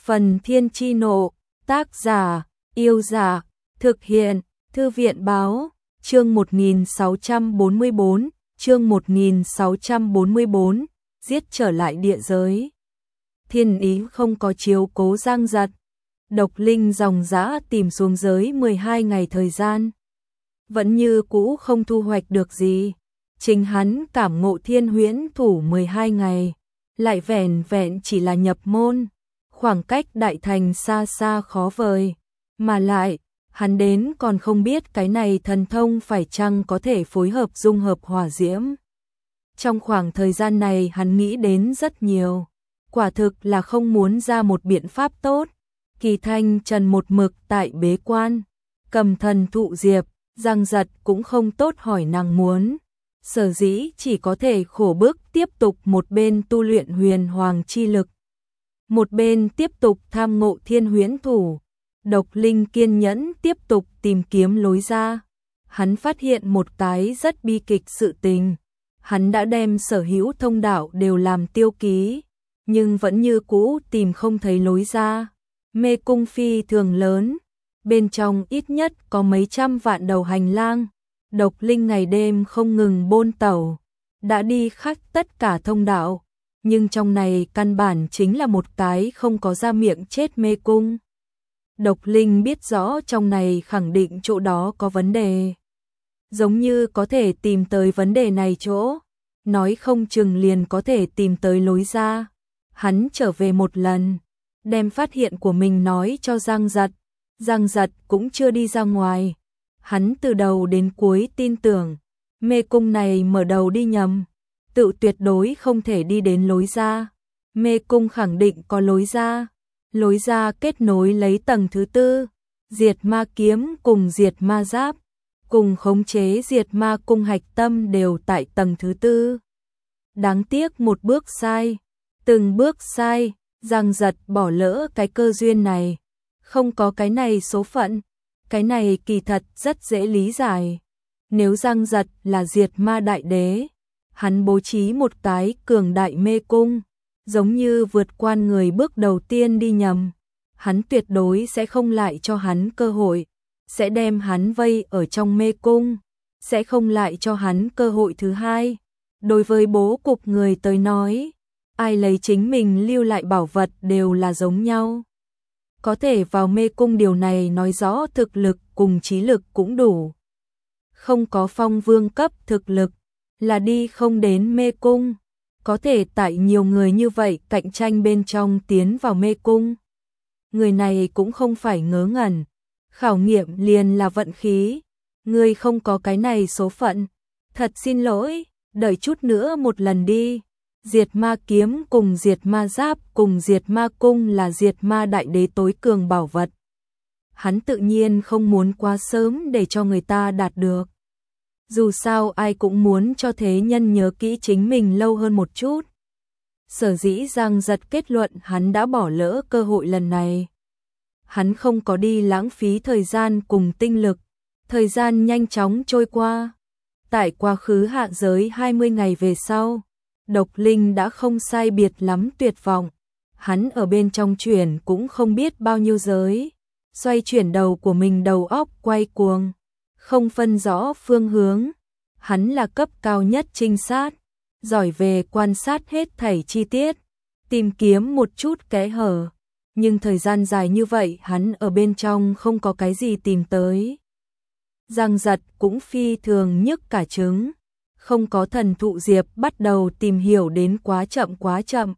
Phần Thiên Chi Nộ, tác giả, Yêu Giả, thực hiện, Thư viện báo, chương 1644, chương 1644, giết trở lại địa giới. Thiên Ý không có chiếu cố Giang Giật. Độc Linh dòng dã tìm xuống giới 12 ngày thời gian. Vẫn như cũ không thu hoạch được gì. Chính hắn cảm ngộ thiên huyễn thủ 12 ngày. Lại vẻn vẹn chỉ là nhập môn. Khoảng cách đại thành xa xa khó vời. Mà lại, hắn đến còn không biết cái này thần thông phải chăng có thể phối hợp dung hợp hỏa diễm. Trong khoảng thời gian này hắn nghĩ đến rất nhiều. Quả thực là không muốn ra một biện pháp tốt. Kỳ Thanh Trần một mực tại bế quan. Cầm thần thụ diệp, Giang Giật cũng không tốt hỏi nàng muốn. Sở dĩ chỉ có thể khổ bức tiếp tục một bên tu luyện huyền hoàng chi lực. Một bên tiếp tục tham ngộ thiên huyễn thủ. Độc Linh kiên nhẫn tiếp tục tìm kiếm lối ra. Hắn phát hiện một cái rất bi kịch sự tình. Hắn đã đem sở hữu thông đạo đều làm tiêu ký, nhưng vẫn như cũ tìm không thấy lối ra. Mê cung phi thường lớn, bên trong ít nhất có mấy trăm vạn đầu hành lang. Độc Linh ngày đêm không ngừng bôn tẩu, đã đi khắp tất cả thông đạo, nhưng trong này căn bản chính là một cái không có ra miệng chết mê cung. Độc Linh biết rõ trong này khẳng định chỗ đó có vấn đề. Giống như có thể tìm tới vấn đề này chỗ, nói không chừng liền có thể tìm tới lối ra. Hắn trở về một lần, đem phát hiện của mình nói cho Giang Giật. Giang Giật cũng chưa đi ra ngoài. Hắn từ đầu đến cuối tin tưởng, mê cung này mở đầu đi nhầm, tự tuyệt đối không thể đi đến lối ra. Mê cung khẳng định có lối ra. Lối ra kết nối lấy tầng thứ tư, diệt ma kiếm cùng diệt ma giáp, cùng khống chế diệt ma cung hạch tâm đều tại tầng thứ tư. Đáng tiếc một bước sai, từng bước sai, Giang Giật bỏ lỡ cái cơ duyên này. Không có cái này số phận, cái này kỳ thật rất dễ lý giải. Nếu Giang Giật là diệt ma đại đế, hắn bố trí một cái cường đại mê cung, giống như vượt qua người bước đầu tiên đi nhầm. Hắn tuyệt đối sẽ không lại cho hắn cơ hội, sẽ đem hắn vây ở trong mê cung, sẽ không lại cho hắn cơ hội thứ hai. Đối với bố cục người tới nói, ai lấy chính mình lưu lại bảo vật đều là giống nhau. Có thể vào mê cung điều này nói rõ thực lực cùng trí lực cũng đủ. Không có phong vương cấp thực lực là đi không đến mê cung. Có thể tại nhiều người như vậy cạnh tranh bên trong tiến vào mê cung. Người này cũng không phải ngớ ngẩn. Khảo nghiệm liền là vận khí. Người không có cái này số phận. Thật xin lỗi, đợi chút nữa một lần đi. Diệt ma kiếm cùng diệt ma giáp cùng diệt ma cung là diệt ma đại đế tối cường bảo vật. Hắn tự nhiên không muốn quá sớm để cho người ta đạt được. Dù sao ai cũng muốn cho thế nhân nhớ kỹ chính mình lâu hơn một chút. Sở dĩ Giang Giật kết luận hắn đã bỏ lỡ cơ hội lần này. Hắn không có đi lãng phí thời gian cùng tinh lực. Thời gian nhanh chóng trôi qua. Tại quá khứ hạ giới 20 ngày về sau, Độc Linh đã không sai biệt lắm tuyệt vọng. Hắn ở bên trong chuyển cũng không biết bao nhiêu giới. Xoay chuyển đầu của mình đầu óc quay cuồng. Không phân rõ phương hướng. Hắn là cấp cao nhất trinh sát, giỏi về quan sát hết thảy chi tiết, tìm kiếm một chút kẽ hở. Nhưng thời gian dài như vậy hắn ở bên trong không có cái gì tìm tới. Giang Giật cũng phi thường nhức cả trứng. Không có thần thụ diệp bắt đầu tìm hiểu đến quá chậm quá chậm.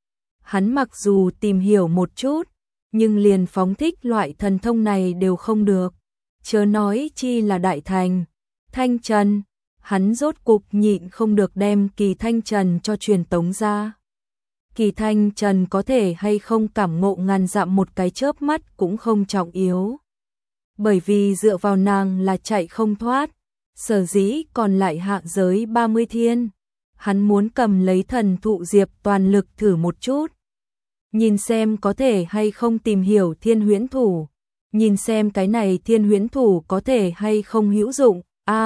Hắn mặc dù tìm hiểu một chút, nhưng liền phóng thích loại thần thông này đều không được. Chớ nói chi là đại thành. Thanh Trần, hắn rốt cục nhịn không được đem Kỳ Thanh Trần cho truyền tống ra. Kỳ Thanh Trần có thể hay không cảm ngộ ngàn dặm một cái chớp mắt cũng không trọng yếu. Bởi vì dựa vào nàng là chạy không thoát, sở dĩ còn lại hạ giới 30 thiên. Hắn muốn cầm lấy thần thụ diệp toàn lực thử một chút. Nhìn xem có thể hay không tìm hiểu thiên huyễn thủ. Nhìn xem cái này thiên huyễn thủ có thể hay không hữu dụng.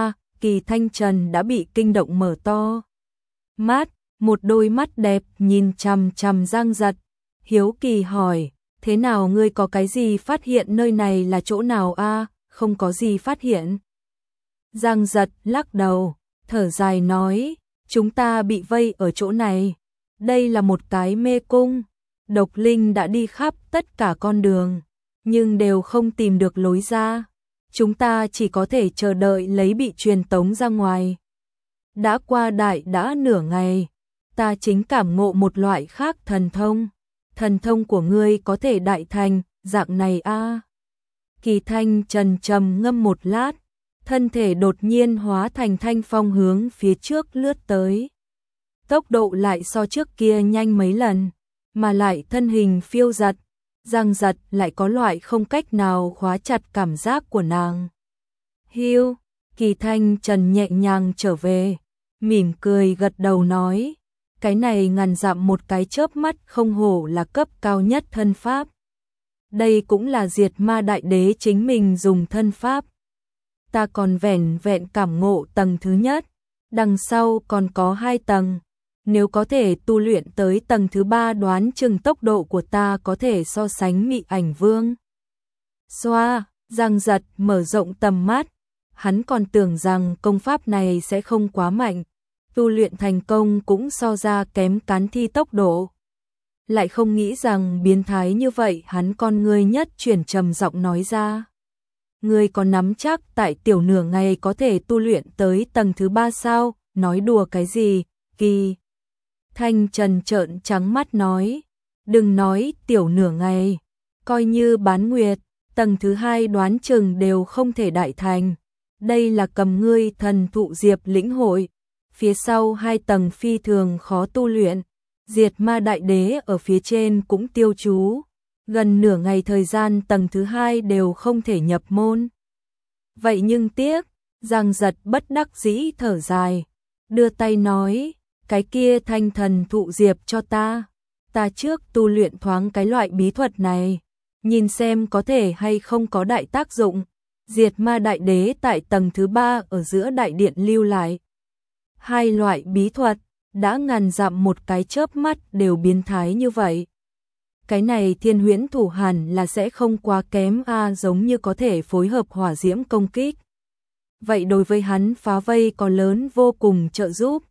Kỳ Thanh Trần đã bị kinh động mở to mắt, một đôi mắt đẹp nhìn chằm chằm Giang Giật, hiếu kỳ hỏi, thế nào ngươi có cái gì phát hiện nơi này là chỗ nào a? Không có gì phát hiện. Giang Giật lắc đầu, thở dài nói, chúng ta bị vây ở chỗ này. Đây là một cái mê cung. Độc Linh đã đi khắp tất cả con đường, nhưng đều không tìm được lối ra. Chúng ta chỉ có thể chờ đợi lấy bị truyền tống ra ngoài. Đã qua đã nửa ngày, ta chính cảm ngộ một loại khác thần thông. Thần thông của ngươi có thể đại thành, dạng này a. Kỳ Thanh trầm trầm ngâm một lát, thân thể đột nhiên hóa thành thanh phong hướng phía trước lướt tới. Tốc độ lại so trước kia nhanh mấy lần, mà lại thân hình phiêu giật. Giang Giật lại có loại không cách nào khóa chặt cảm giác của nàng. Hiu, Kỳ Thanh Trần nhẹ nhàng trở về, mỉm cười gật đầu nói, cái này ngàn dặm một cái chớp mắt không hổ là cấp cao nhất thân pháp. Đây cũng là Diệt Ma Đại Đế chính mình dùng thân pháp. Ta còn vẻn vẹn cảm ngộ tầng thứ nhất, đằng sau còn có 2 tầng. Nếu có thể tu luyện tới tầng thứ 3 đoán chừng tốc độ của ta có thể so sánh Mị Ảnh Vương. Xoa, Giang Giật mở rộng tầm mắt, hắn còn tưởng rằng công pháp này sẽ không quá mạnh, tu luyện thành công cũng so ra kém Cán Thi tốc độ. Lại không nghĩ rằng biến thái như vậy, hắn con ngươi nhất chuyển trầm giọng nói ra. Ngươi có nắm chắc tại tiểu nửa ngày có thể tu luyện tới tầng thứ 3 sao? Nói đùa cái gì? Kỳ Thanh Trần trợn trắng mắt nói, đừng nói tiểu nửa ngày, coi như bán nguyệt, tầng thứ 2 đoán chừng đều không thể đại thành. Đây là cầm ngươi thần thụ diệp lĩnh hội, phía sau 2 tầng phi thường khó tu luyện, Diệt Ma Đại Đế ở phía trên cũng tiêu chú, gần nửa ngày thời gian tầng thứ 2 đều không thể nhập môn. Vậy nhưng tiếc, Giang Giật bất đắc dĩ thở dài, đưa tay nói, cái kia thanh thần thụ diệp cho ta trước tu luyện thoáng cái loại bí thuật này, nhìn xem có thể hay không có đại tác dụng. Diệt Ma Đại Đế tại tầng thứ 3 ở giữa đại điện lưu lại 2 loại bí thuật, đã ngàn dặm một cái chớp mắt đều biến thái như vậy. Cái này Thiên Huyễn Thủ hẳn là sẽ không quá kém a, giống như có thể phối hợp hỏa diễm công kích. Vậy đối với hắn phá vây có lớn vô cùng trợ giúp.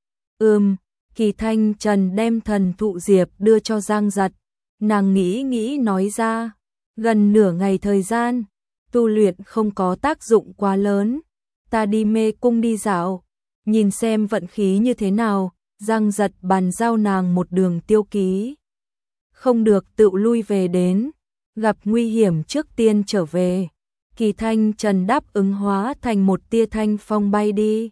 Kỳ Thanh Trần đem thần thụ diệp đưa cho Giang Giật, nàng nghĩ nói ra, gần nửa ngày thời gian, tu luyện không có tác dụng quá lớn, ta đi mê cung đi dạo, nhìn xem vận khí như thế nào. Giang Giật bàn giao nàng một đường tiêu ký, không được tự lui về đến, gặp nguy hiểm trước tiên trở về. Kỳ Thanh Trần đáp ứng hóa thành một tia thanh phong bay đi.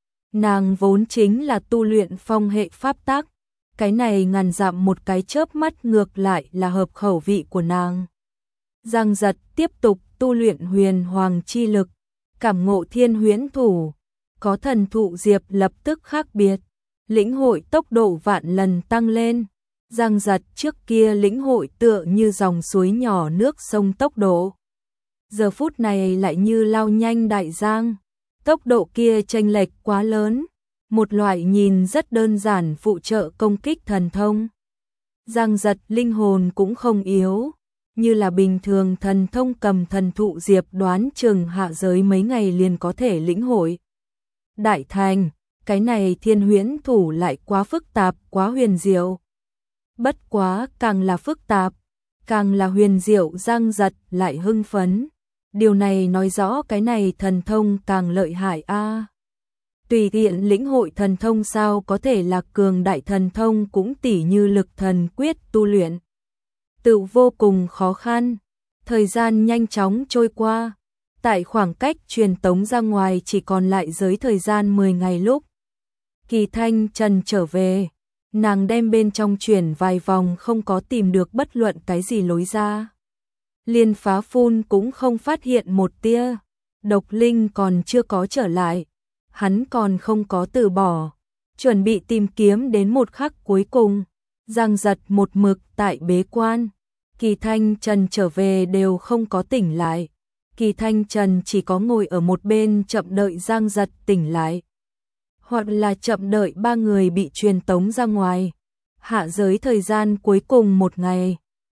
Nàng vốn chính là tu luyện phong hệ pháp tắc, cái này ngàn dặm một cái chớp mắt ngược lại là hợp khẩu vị của nàng. Giang Giật tiếp tục tu luyện huyền hoàng chi lực, cảm ngộ thiên huyễn thủ, có thần thụ diệp lập tức khác biệt, lĩnh hội tốc độ vạn lần tăng lên. Giang Giật trước kia lĩnh hội tựa như dòng suối nhỏ nước sông tốc độ, giờ phút này lại như lao nhanh đại giang. Tốc độ kia chênh lệch quá lớn, một loại nhìn rất đơn giản phụ trợ công kích thần thông. Giang Giật linh hồn cũng không yếu, như là bình thường thần thông cầm thần thụ diệp đoán chừng hạ giới mấy ngày liền có thể lĩnh hội. Đại thành, cái này thiên huyễn thủ lại quá phức tạp, quá huyền diệu. Bất quá càng là phức tạp, càng là huyền diệu, Giang Giật lại hưng phấn. Điều này nói rõ cái này thần thông càng lợi hại a. Tùy tiện lĩnh hội thần thông sao có thể là cường đại thần thông, cũng tỉ như lực thần quyết tu luyện tự vô cùng khó khăn. Thời gian nhanh chóng trôi qua, tại khoảng cách truyền tống ra ngoài chỉ còn lại dưới thời gian 10 ngày lúc Kỳ Thanh Trần trở về, nàng đem bên trong chuyển vài vòng không có tìm được bất luận cái gì lối ra. Liên Phá Phun cũng không phát hiện một tia. Độc Linh còn chưa có trở lại, hắn còn không có từ bỏ, chuẩn bị tìm kiếm đến một khắc cuối cùng. Giang Giật một mực tại bế quan, Kỳ Thanh Trần trở về đều không có tỉnh lại. Kỳ Thanh Trần chỉ có ngồi ở một bên chậm đợi Giang Giật tỉnh lại, hoặc là chậm đợi 3 người bị truyền tống ra ngoài. Hạ giới thời gian cuối cùng 1 ngày,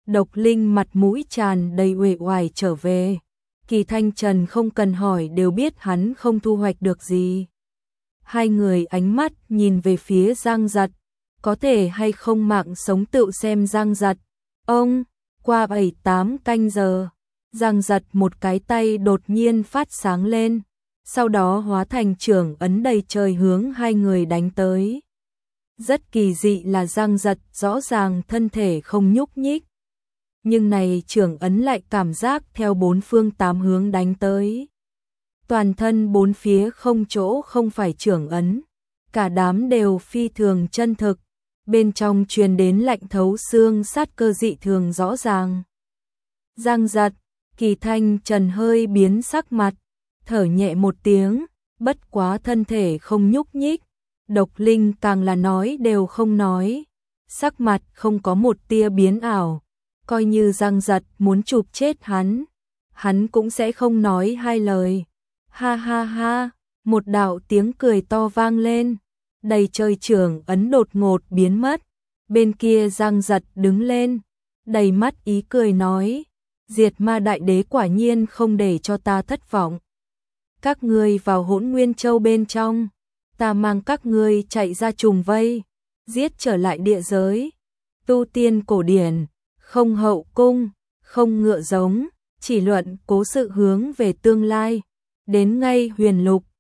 Độc Linh mặt mũi tràn đầy uể oải trở về. Kỳ Thanh Trần không cần hỏi đều biết hắn không thu hoạch được gì. Hai người ánh mắt nhìn về phía Giang Giật, có thể hay không mạng sống tự xem Giang Giật. Ông, qua 7-8 canh giờ, Giang Giật một cái tay đột nhiên phát sáng lên, sau đó hóa thành trưởng ấn đầy trời hướng hai người đánh tới. Rất kỳ dị là Giang Giật rõ ràng thân thể không nhúc nhích, nhưng này trưởng ấn lại cảm giác theo 4 phương 8 hướng đánh tới. Toàn thân bốn phía không chỗ không phải trưởng ấn, cả đám đều phi thường chân thực, bên trong truyền đến lạnh thấu xương sát cơ dị thường rõ ràng. Giang Giật, Kỳ Thanh Trần hơi biến sắc mặt, thở nhẹ một tiếng, bất quá thân thể không nhúc nhích. Độc Linh càng là nói đều không nói, sắc mặt không có một tia biến ảo, coi như Giang Giật muốn chụp chết hắn cũng sẽ không nói hai lời. Ha ha ha, một đạo tiếng cười to vang lên, đầy trời trưởng ấn đột ngột biến mất. Bên kia Giang Giật đứng lên, đầy mắt ý cười nói, Diệt Ma Đại Đế quả nhiên không để cho ta thất vọng. Các ngươi vào Hỗn Nguyên Châu bên trong, ta mang các ngươi chạy ra trùng vây, giết trở lại địa giới. Tu tiên cổ điển, không hậu cung, không ngựa giống, chỉ luận cố sự hướng về tương lai. Đến ngay huyền lục,